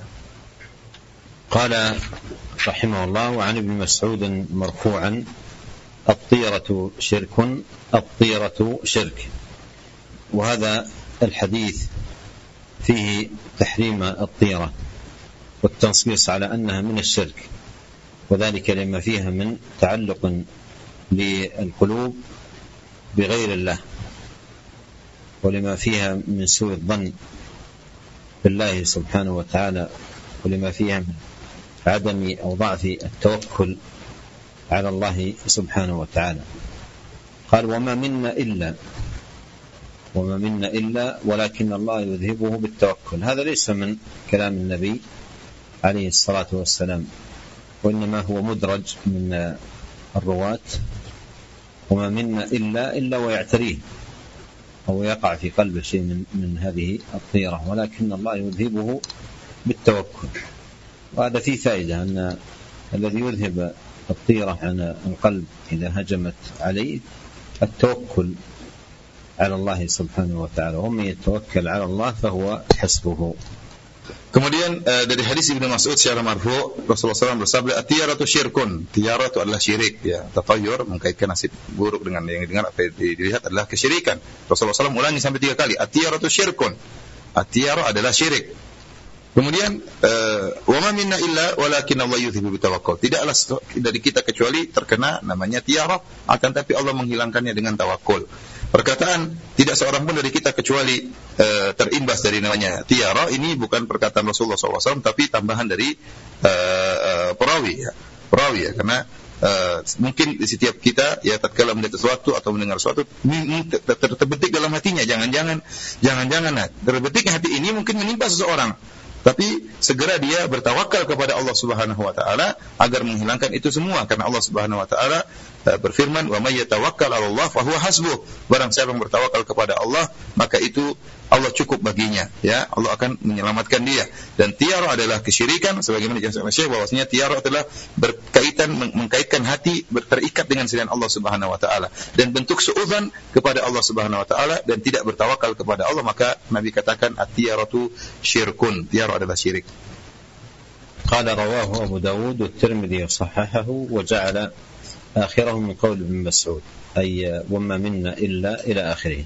Qala rahimahullah wa 'an Ibn Mas'ud marfu'an at-tiyaratu syirkun at-tiyaratu syirk. Wa hadha al-hadith فيه تحريم الطيرة والتنصيص على أنها من الشرك، وذلك لما فيها من تعلق للقلوب بغير الله، ولما فيها من سوء الظن بالله سبحانه وتعالى، ولما فيها من عدم أو ضعف التوكل على الله سبحانه وتعالى. قال وما منا إلا وما منا إلا ولكن الله يذهبه بالتوكل. هذا ليس من كلام النبي عليه الصلاة والسلام، وإنما هو مدرج من الرواة. وما منا إلا إلا ويعتريه أو يقع في قلبه شيء من, من هذه الطيرة، ولكن الله يذهبه بالتوكل. وهذا فيه فائدة أن الذي يذهب الطيرة عن القلب إذا هجمت عليه التوكل على الله سبحانه وتعالى، ومن يتوكل على الله فهو حسبه. Kemudian uh, dari hadis Ibnu Mas'ud secara marfu, Rasulullah sallallahu alaihi wasallam bersabda, "At-tiyaratu syirkun." Tiara itu adalah syirik, ya. Tatayur mengkaitkan nasib buruk dengan yang didengar atau dilihat adalah kesyirikan. Rasulullah sallallahu alaihi wasallam ulangi sampai tiga kali, "At-tiyaratu syirkun." At-tiyara adalah syirik. Kemudian wa ma minna illa walakin Allah yudhibu bitawakkul. Tidaklah dari kita kecuali terkena namanya tiara, akan tapi Allah menghilangkannya dengan tawakul. Perkataan tidak seorang pun dari kita kecuali uh, terimbas dari namanya tiara ini bukan perkataan Rasulullah sallallahu alaihi wasallam, tapi tambahan dari uh, uh, perawi ya. Perawi ya, karena uh, mungkin di setiap kita ya tatkala melihat sesuatu atau mendengar sesuatu terbetik dalam hatinya, jangan-jangan jangan-jangan nah, terbetiknya hati ini mungkin menimpa seseorang. Tapi segera dia bertawakal kepada Allah Subhanahu wa taala agar menghilangkan itu semua, karena Allah Subhanahu wa taala berfirman, "Wa may yatawakkal 'ala Allah fa huwa hasbuh." Barang siapa yang bertawakal kepada Allah, maka itu Allah cukup baginya, ya. Allah akan menyelamatkan dia. Dan tiara adalah kesyirikan, sebagaimana dijelaskan oleh Syekh bahwasanya tiara adalah berkaitan mengkaitkan hati terikat dengan selain Allah Subhanahu wa taala dan bentuk suudzon kepada Allah Subhanahu wa taala dan tidak bertawakal kepada Allah, maka Nabi katakan at-tiyaratu syirkun. Tiara adalah syirik. قال رواه أبو داود والترمذي وصححه وجعل آخره من قول ابن مسعود أي وما منا إلا إلى آخره.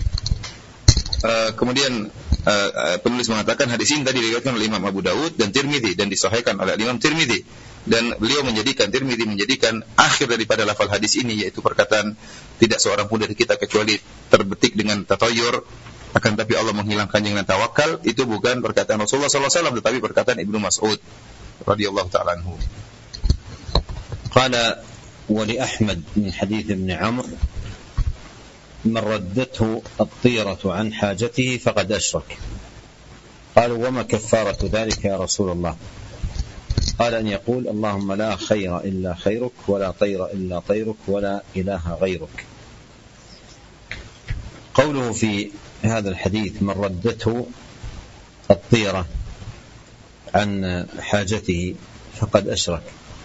Uh, kemudian uh, uh, penulis mengatakan hadis ini tadi diriwayatkan oleh Imam Abu Dawud dan Tirmidzi dan disahihkan oleh Imam Tirmidzi, dan beliau menjadikan Tirmidzi menjadikan akhir daripada lafal hadis ini yaitu perkataan tidak seorang pun dari kita kecuali terbetik dengan tatayur, akan tapi Allah menghilangkannya dengan tawakal. Itu bukan perkataan Rasulullah sallallahu alaihi wasallam tetapi perkataan Ibnu Mas'ud radhiyallahu ta'ala anhu. Qala wa li Ahmad min hadits Ibn Amr من ردته الطيرة عن حاجته فقد أشرك. قالوا وما كفارة ذلك يا رسول الله؟ قال أن يقول اللهم لا خير إلا خيرك ولا طير إلا طيرك ولا إله غيرك. قوله في هذا الحديث من ردته الطيرة عن حاجته فقد أشرك،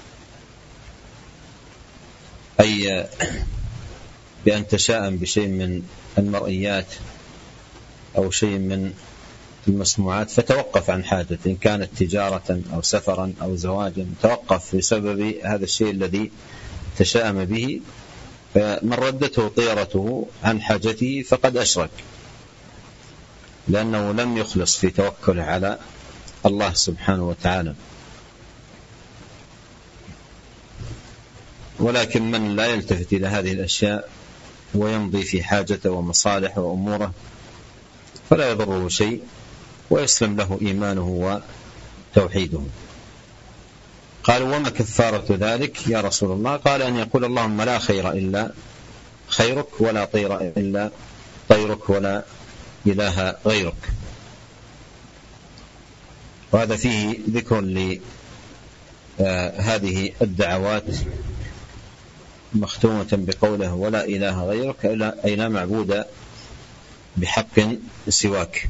أي بأن تشاءم بشيء من المرئيات أو شيء من المسموعات فتوقف عن حاجة، إن كانت تجارة أو سفرا أو زواجا توقف بسبب هذا الشيء الذي تشاءم به. فمن ردته طيرته عن حاجته فقد أشرك، لأنه لم يخلص في توكله على الله سبحانه وتعالى. ولكن من لا يلتفت إلى هذه الأشياء ويمضي في حاجته ومصالح وأموره فلا يضره شيء ويسلم له إيمانه وتوحيده. قالوا وما كفارة ذلك يا رسول الله؟ قال أن يقول اللهم لا خير إلا خيرك ولا طير إلا طيرك ولا إله غيرك. وهذا فيه ذكر لهذه الدعوات مختومة بقوله ولا إله غيرك، أي لا معبود بحق سواك.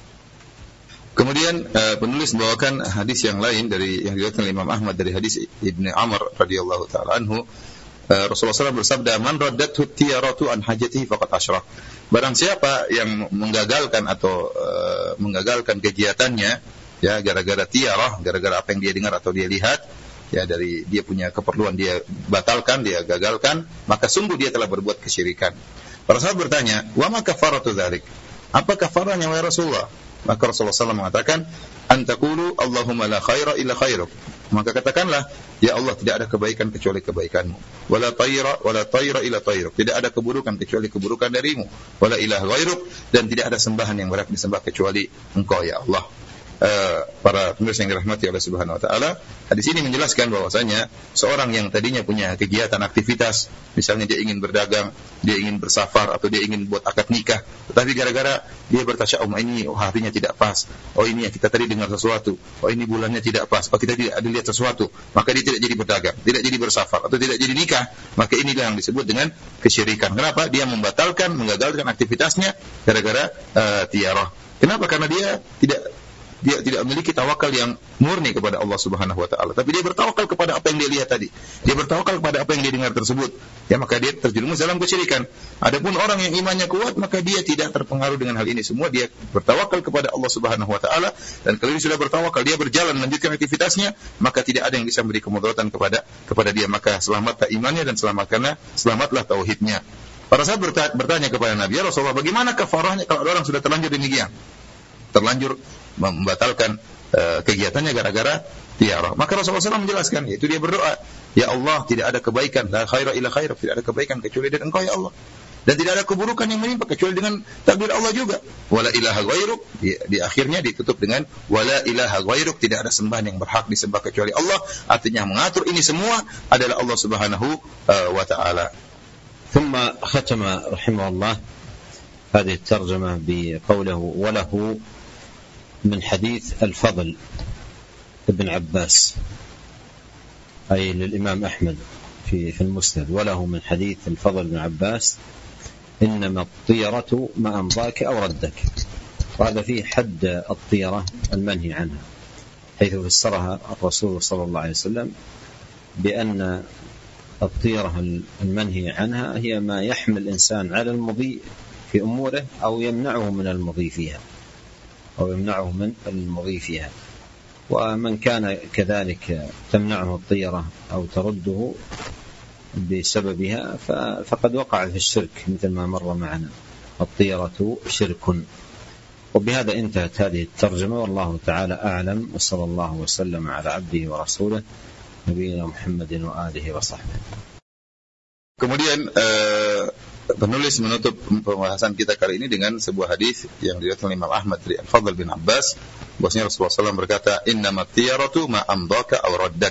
Kemudian uh, penulis membawakan hadis yang lain dari yang diriwayatkan Imam Ahmad dari hadis Ibnu Amr radhiyallahu taala anhu. Uh, Rasulullah shallallahu alaihi wasallam bersabda, "Man raddathu tiyaratu an hajatihi faqad asyrak." Barang siapa yang menggagalkan atau uh, menggagalkan kegiatannya ya gara-gara tiarah, gara-gara apa yang dia dengar atau dia lihat ya dari dia punya keperluan dia batalkan, dia gagalkan, maka sungguh dia telah berbuat kesyirikan. Para sahabat bertanya, "Wa ma kafaratu dzalik?" Apa kafarahnya wahai Rasulullah? Maka Rasulullah shallallahu alaihi wasallam mengatakan, "Antaqulu Allahumma la khaira illa khairuk." Maka katakanlah, ya Allah tidak ada kebaikan kecuali kebaikanmu. Wala tayra wala tayra illa tayruk. Tidak ada keburukan kecuali keburukan darimu. Wala ilaha ghairuk, dan tidak ada sembahan yang berhak disembah kecuali Engkau ya Allah. Uh, para pemirsa yang dirahmati oleh Subhanahu wa taala, hadis ini menjelaskan bahwasanya seorang yang tadinya punya kegiatan aktivitas, misalnya dia ingin berdagang, dia ingin bersafar atau dia ingin buat akad nikah, tetapi gara-gara dia bertasya'um, ini oh, harinya tidak pas, oh ini ya kita tadi dengar sesuatu, oh ini bulannya tidak pas, oh kita tidak ada lihat sesuatu, maka dia tidak jadi berdagang, tidak jadi bersafar atau tidak jadi nikah, maka inilah yang disebut dengan kesyirikan. Kenapa? Dia membatalkan, menggagalkan aktivitasnya gara-gara uh, tiarah. Kenapa? Karena dia tidak Dia tidak memiliki tawakal yang murni kepada Allah Subhanahu wa taala, tapi dia bertawakal kepada apa yang dia lihat tadi. Dia bertawakal kepada apa yang dia dengar tersebut. Ya, maka dia terjerumus dalam kesyirikan. Adapun orang yang imannya kuat, maka dia tidak terpengaruh dengan hal ini semua. Dia bertawakal kepada Allah Subhanahu wa taala, dan kalau dia sudah bertawakal, dia berjalan melanjutkan aktivitasnya, maka tidak ada yang bisa memberi kemudaratan kepada kepada dia. Maka selamatlah imannya dan selamatkanlah selamatlah tauhidnya. Para sahabat bertanya kepada Nabi, "Ya Rasulullah, bagaimana kafarahnya kalau orang sudah terlanjur demikian? Terlanjur membatalkan uh, kegiatannya gara-gara tiarah." Maka Rasulullah shallallahu alaihi wasallam menjelaskan, yaitu dia berdoa, "Ya Allah, tidak ada kebaikan, la khaira illa khairuk, tidak ada kebaikan kecuali dari Engkau ya Allah, dan tidak ada keburukan yang menimpa kecuali dengan takdir Allah juga. Wala ilaha ghairuk." Di, di akhirnya ditutup dengan wala ilaha ghairuk, tidak ada sembahan yang berhak disembah kecuali Allah. Artinya mengatur ini semua adalah Allah Subhanahu uh, wa taala. ثم ختم رحمه الله هذه الترجمة بقوله وله من حديث الفضل ابن عباس، أي للإمام أحمد في في المسند، وله من حديث الفضل بن عباس إنما الطيرة ما أمضاك أو ردك. وهذا فيه حد الطيرة المنهي عنها، حيث فسرها الرسول صلى الله عليه وسلم بأن الطيرة المنهي عنها هي ما يحمل الإنسان على المضي في أموره أو يمنعه من المضي فيها أو يمنعه من المضي فيها. ومن كان كذلك تمنعه الطيرة أو ترده بسببها فقد وقع في الشرك مثل ما مر معنا، الطيرة شرك. وبهذا انتهت هذه الترجمة، والله تعالى أعلم، وصلى الله وسلم على عبده ورسوله نبينا محمد وآله وصحبه. Kemudian uh, penulis menutup pembahasan kita kali ini dengan sebuah hadis yang diriwayatkan oleh Imam Ahmad dari Al-Fadl bin Abbas, bahwasanya Rasulullah shallallahu alaihi wasallam berkata, "Innamat tiyaratu ma amdaka aw raddak."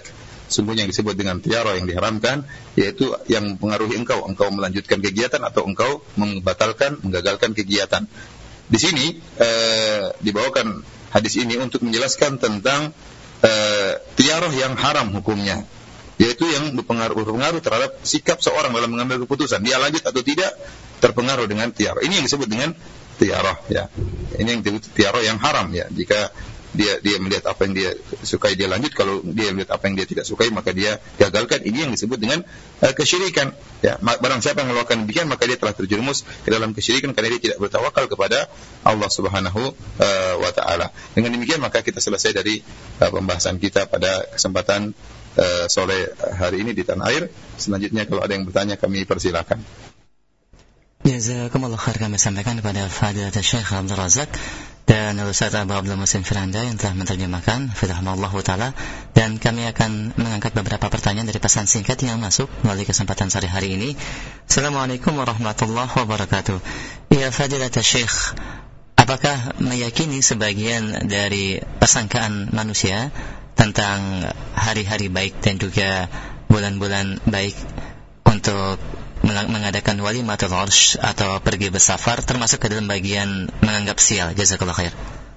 sungguhnya yang disebut dengan tiara yang diharamkan yaitu yang mempengaruhi engkau, engkau melanjutkan kegiatan atau engkau membatalkan, menggagalkan kegiatan. Di sini eh, dibawakan hadis ini untuk menjelaskan tentang eh, tiara yang haram hukumnya, yaitu yang berpengaruh, berpengaruh terhadap sikap seorang dalam mengambil keputusan, dia lanjut atau tidak terpengaruh dengan tiara. Ini yang disebut dengan tiara, ya. Ini yang disebut tiara yang haram, ya. Jika dia dia melihat apa yang dia sukai dia lanjut, kalau dia melihat apa yang dia tidak sukai maka dia gagalkan. Ini yang disebut dengan uh, kesyirikan, ya. Barang siapa yang melakukan demikian maka dia telah terjerumus ke dalam kesyirikan karena dia tidak bertawakal kepada Allah Subhanahu uh, wa taala. Dengan demikian maka kita selesai dari uh, pembahasan kita pada kesempatan uh, sore hari ini di Tanah Air. Selanjutnya kalau ada yang bertanya kami persilakan. Jazakumullah khair, kami sampaikan kepada Fadilat Syekh Abdul Razak dan Ustaz Abu Abdul Muhsin Firanda yang telah menerjemahkan Fidahullah Ta'ala, dan kami akan mengangkat beberapa pertanyaan dari pesan singkat yang masuk melalui kesempatan sore hari ini. Assalamualaikum warahmatullahi wabarakatuh. Ya Fadilat Syekh, apakah meyakini sebagian dari persangkaan manusia tentang hari-hari baik dan juga bulan-bulan baik untuk mengadakan walimatul ursh atau pergi bersafar termasuk ke dalam bagian menganggap sial? Jazakallah khair.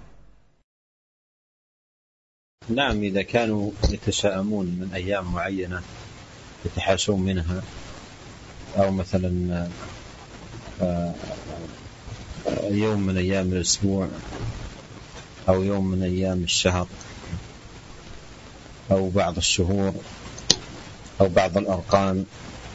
نعم إذا كانوا يتشاءمون من أيام معينة يتحاشون منها أو مثلا يوم من أيام الأسبوع أو يوم من أيام الشهر أو بعض الشهور أو بعض الأرقام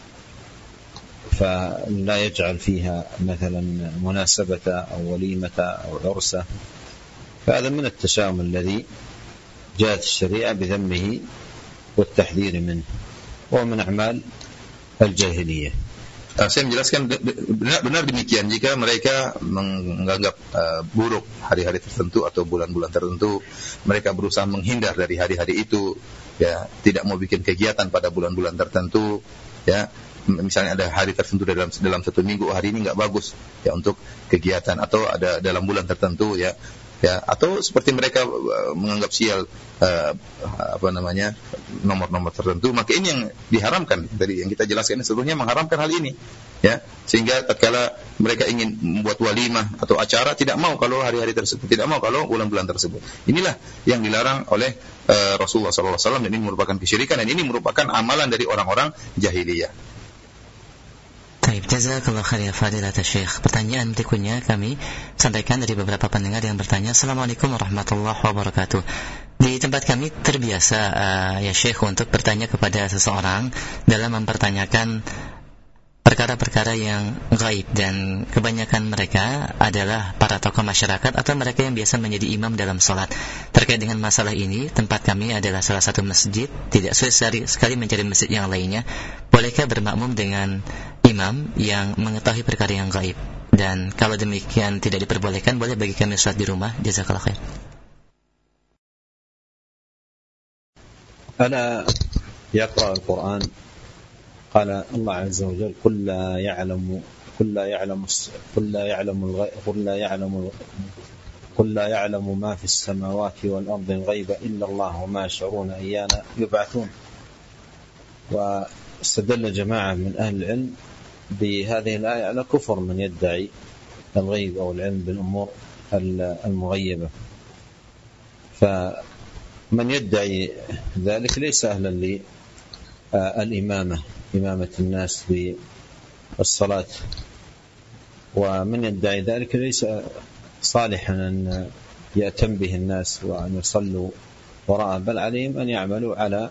فلا يجعل فيها مثلا مناسبة أو وليمة أو عرسة، فهذا من التشاؤم الذي جاءت الشريعة بذمه والتحذير منه ومن أعمال الجاهلية. Saya menjelaskan benar, benar demikian. Jika mereka menganggap uh, buruk hari-hari tertentu atau bulan-bulan tertentu, mereka berusaha menghindar dari hari-hari itu, ya, tidak mau bikin kegiatan pada bulan-bulan tertentu, ya. Misalnya ada hari tertentu dalam dalam satu minggu, hari ini nggak bagus ya untuk kegiatan, atau ada dalam bulan tertentu, ya, ya, atau seperti mereka uh, menganggap sial uh, apa namanya nomor-nomor tertentu, maka ini yang diharamkan. Dari yang kita jelaskan seluruhnya mengharamkan hal ini, ya, sehingga tatkala mereka ingin membuat walimah atau acara tidak mau kalau hari-hari tersebut, tidak mau kalau bulan-bulan tersebut. Inilah yang dilarang oleh uh, Rasulullah sallallahu alaihi wasallam, dan ini merupakan kesyirikan, dan ini merupakan amalan dari orang-orang jahiliyah. Baik, jazakallah khair ya Fadilat Syekh. Pertanyaan berikutnya kami sampaikan dari beberapa pendengar yang bertanya. Assalamualaikum warahmatullahi wabarakatuh. Di tempat kami terbiasa uh, ya Syekh untuk bertanya kepada seseorang dalam mempertanyakan perkara-perkara yang gaib, dan kebanyakan mereka adalah para tokoh masyarakat atau mereka yang biasa menjadi imam dalam sholat. Terkait dengan masalah ini, tempat kami adalah salah satu masjid, tidak sulit sekali mencari masjid yang lainnya. Bolehkah bermakmum dengan imam yang mengetahui perkara yang gaib? Dan kalau demikian tidak diperbolehkan, boleh bagi kami sholat di rumah? Jazakallah khair. ألا يقرأ القرآن قال الله عز وجل قل لا يعلم قل لا يعلم قل لا يعلم الغيب قل لا يعلم قل لا يعلم ما في السماوات والأرض الغيب إلا الله وما يشعرون أيان يبعثون. واستدل جماعة من أهل العلم بهذه الآية على كفر من يدعي الغيب أو العلم بالأمور المغيبة، فمن يدعي ذلك ليس أهلا للإمامة إمامة الناس بالصلاة، ومن يدعي ذلك ليس صالحا أن يأتم به الناس وأن يصلوا وراءه، بل عليهم أن يعملوا على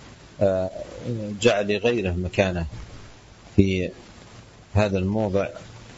جعل غيره مكانه في هذا الموضع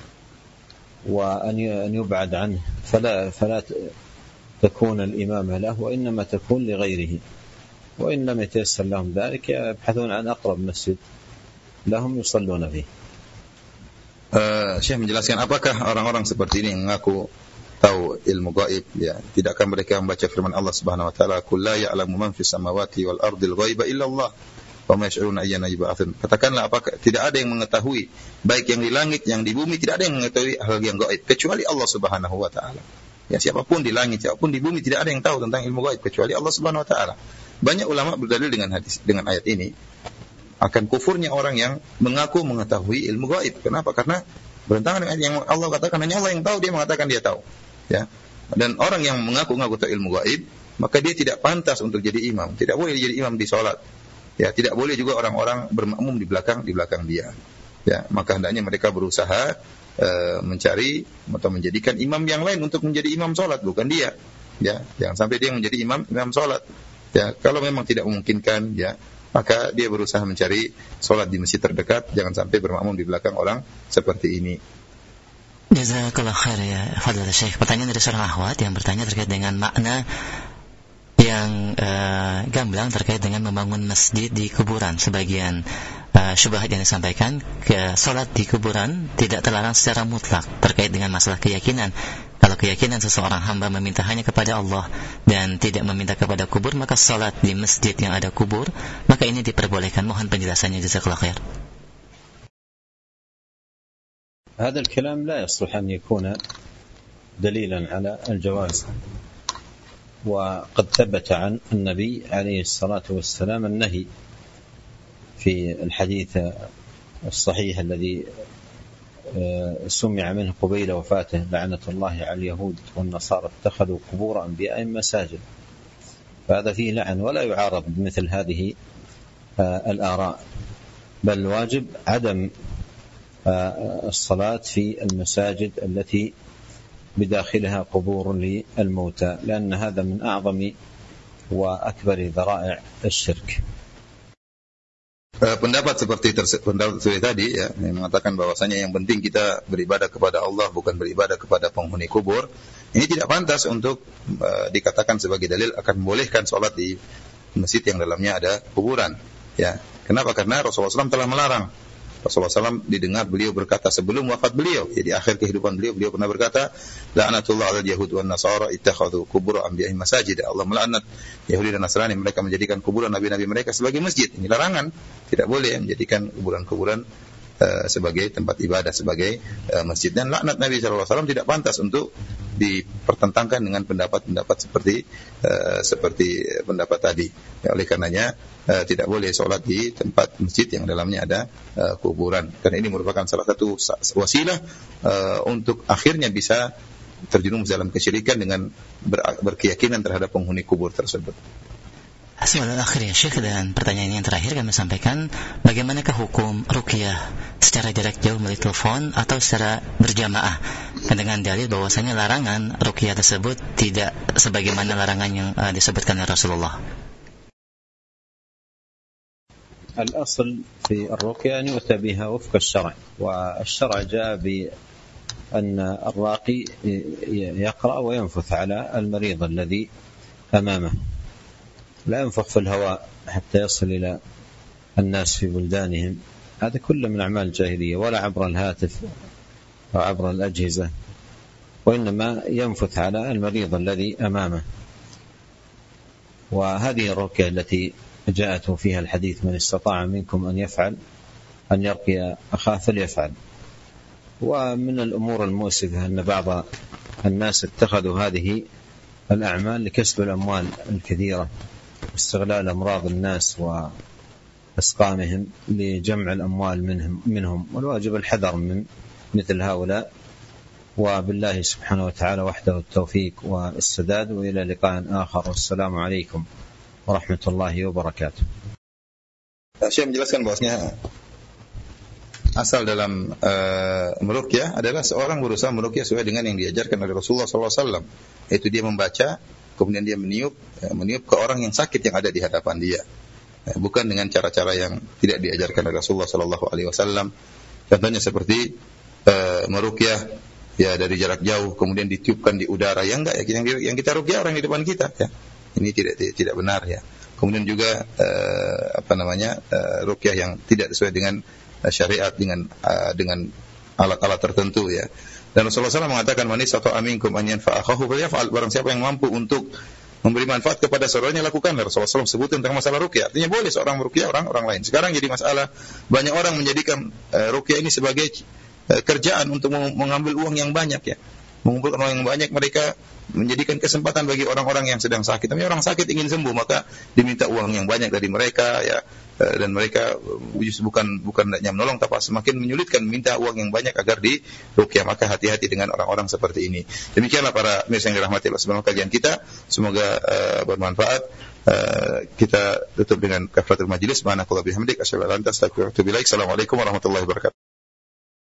وأن يبعد عنه، فلا فلا تكون الإمامة له وإنما تكون لغيره. وإن لم يتيسر لهم ذلك يبحثون عن أقرب مسجد lahum yusalluna fi. Uh, Syekh menjelaskan, apakah orang-orang seperti ini mengaku tahu ilmu gaib, ya, tidakkah mereka membaca firman Allah Subhanahu wa taala, "Qul la ya'lamu man fis samawati wal ardil ghaiba illa Allah wa ma yash'uruna ayyana yub'atsun." Katakanlah, apakah tidak ada yang mengetahui baik yang di langit yang di bumi, tidak ada yang mengetahui hal yang gaib kecuali Allah Subhanahu wa taala. Ya, siapapun di langit, siapapun di bumi, tidak ada yang tahu tentang ilmu gaib kecuali Allah Subhanahu wa taala. Banyak ulama berdalil dengan hadis, dengan ayat ini akan kufurnya orang yang mengaku mengetahui ilmu gaib. Kenapa? Karena berentangan dengan yang Allah katakan, hanya Allah yang tahu, dia mengatakan dia tahu. Ya. Dan orang yang mengaku-ngaku tahu ilmu gaib, maka dia tidak pantas untuk jadi imam. Tidak boleh jadi imam di salat. Ya, tidak boleh juga orang-orang bermakmum di belakang di belakang dia. Ya, maka hendaknya mereka berusaha uh, mencari atau menjadikan imam yang lain untuk menjadi imam salat, bukan dia. Ya, jangan sampai dia menjadi imam imam salat. Ya, kalau memang tidak memungkinkan, ya, maka dia berusaha mencari salat di masjid terdekat, jangan sampai bermakmum di belakang orang seperti ini. Jazakallah khair ya Fadil Syekh. Pertanyaan dari seorang akhwat yang bertanya terkait dengan makna yang uh, gamblang terkait dengan membangun masjid di kuburan. Sebagian uh, syubhat yang disampaikan, ke salat di kuburan tidak terlarang secara mutlak terkait dengan masalah keyakinan. Kalau keyakinan seseorang hamba meminta hanya kepada Allah dan tidak meminta kepada kubur, maka salat di masjid yang ada kubur, maka ini diperbolehkan. Mohon penjelasannya, jazakallah khair. هذا الكلام لا يصلح أن يكون دليلا على الجواز، وقد ثبت عن النبي عليه الصلاة والسلام النهي في الحديث الصحيح الذي سمع منه قبيل وفاته: لعنة الله على اليهود والنصارى اتخذوا قبور أنبيائهم مساجد. فهذا فيه لعن ولا يعارض بمثل هذه الآراء، بل واجب عدم الصلاة في المساجد التي بداخلها قبور للموتى، لأن هذا من أعظم وأكبر ذرائع الشرك. Pendapat seperti pendapat seperti tadi ya, yang mengatakan bahwasanya yang penting kita beribadah kepada Allah, bukan beribadah kepada penghuni kubur. Ini tidak pantas untuk uh, dikatakan sebagai dalil akan membolehkan sholat di masjid yang dalamnya ada kuburan. Ya, kenapa? Karena Rasulullah shallallahu alaihi wasallam telah melarang. Rasulullah shallallahu alaihi wasallam didengar beliau berkata sebelum wafat beliau, jadi akhir kehidupan beliau, beliau pernah berkata, la'natullah 'alal yahud wan nasara ittakhadhu qubur anbiya'ihim masajid. Allah melaknat Yahudi dan Nasrani, mereka menjadikan kuburan nabi-nabi mereka sebagai masjid. Ini larangan, tidak boleh menjadikan kuburan-kuburan uh, sebagai tempat ibadah, sebagai uh, masjid. Dan laknat Nabi shallallahu alaihi wasallam tidak pantas untuk dipertentangkan dengan pendapat-pendapat seperti uh, seperti pendapat tadi. Ya, oleh karenanya uh, tidak boleh sholat di tempat masjid yang dalamnya ada uh, kuburan. Karena ini merupakan salah satu wasilah uh, untuk akhirnya bisa terjerumus dalam kesyirikan dengan ber- berkeyakinan terhadap penghuni kubur tersebut. Soal akhir ya Syekh, dan pertanyaan yang terakhir kami sampaikan, bagaimanakah hukum ruqyah secara jarak jauh melalui telepon atau secara berjamaah, dengan dalil bahwasanya larangan ruqyah tersebut tidak sebagaimana larangan yang uh, disebutkan oleh Rasulullah. الأصل في الرقية أن يؤتى بها وفق الشرع، والشرع جاء بأن الراقي يقرأ وينفث على المريض الذي أمامه، لا ينفخ في الهواء حتى يصل إلى الناس في بلدانهم. هذا كله من أعمال الجاهلية، ولا عبر الهاتف أو عبر الأجهزة، وإنما ينفث على المريض الذي أمامه. وهذه الرقية التي جاءت فيها الحديث: من استطاع منكم أن يفعل أن يرقي أخاه فليفعل. ومن الأمور المؤسفة أن بعض الناس اتخذوا هذه الأعمال لكسب الأموال الكثيرة، استغلال أمراض الناس وإسقامهم لجمع الأموال منهم, منهم والواجب الحذر من مثل هؤلاء. وبالله سبحانه وتعالى وحده التوفيق والسداد، وإلى لقاء آخر، والسلام عليكم ورحمة الله وبركاته. Syekh menjelaskan bahwasanya asal dalam uh, meruqyah adalah seorang berusaha meruqyah sesuai dengan yang diajarkan oleh Rasulullah sallallahu alaihi wasallam, yaitu dia membaca, kemudian dia meniup, ya, meniup ke orang yang sakit yang ada di hadapan dia, ya, bukan dengan cara-cara yang tidak diajarkan oleh Rasulullah sallallahu alaihi wasallam. Contohnya seperti uh, meruqyah ya dari jarak jauh, kemudian ditiupkan di udara, yang enggak ya, yang, yang kita ruqyah orang di depan kita, ya. Ini tidak tidak benar, ya. Kemudian juga uh, apa namanya uh, ruqyah yang tidak sesuai dengan uh, syariat, dengan uh, dengan alat-alat tertentu, ya. Dan Rasulullah sallallahu alaihi wasallam mengatakan, man istata'a minkum an yanfa'ahu falyaf'al. Barang siapa yang mampu untuk memberi manfaat kepada saudaranya, lakukanlah. Rasulullah sallallahu alaihi wasallam sebut tentang masalah ruqyah. Artinya boleh seorang meruqyah orang orang lain. Sekarang jadi masalah, banyak orang menjadikan uh, ruqyah ini sebagai uh, kerjaan untuk mengambil uang yang banyak, ya. mengumpulkan uang yang banyak, mereka menjadikan kesempatan bagi orang-orang yang sedang sakit. Tapi orang sakit ingin sembuh, maka diminta uang yang banyak dari mereka, ya. Dan mereka bukan bukan hanya menolong, tapi semakin menyulitkan, minta uang yang banyak agar diruqyah. Maka hati-hati dengan orang-orang seperti ini. Demikianlah para pemirsa yang dirahmati Allah subhanahu wa taala kajian kita. Semoga uh, bermanfaat. Uh, kita tutup dengan kafaratul majlis. Subhanakallah bihamdik asyhadu an la ilaha illa anta astaghfiruka wa atubu ilaik. Assalamualaikum warahmatullahi wabarakatuh.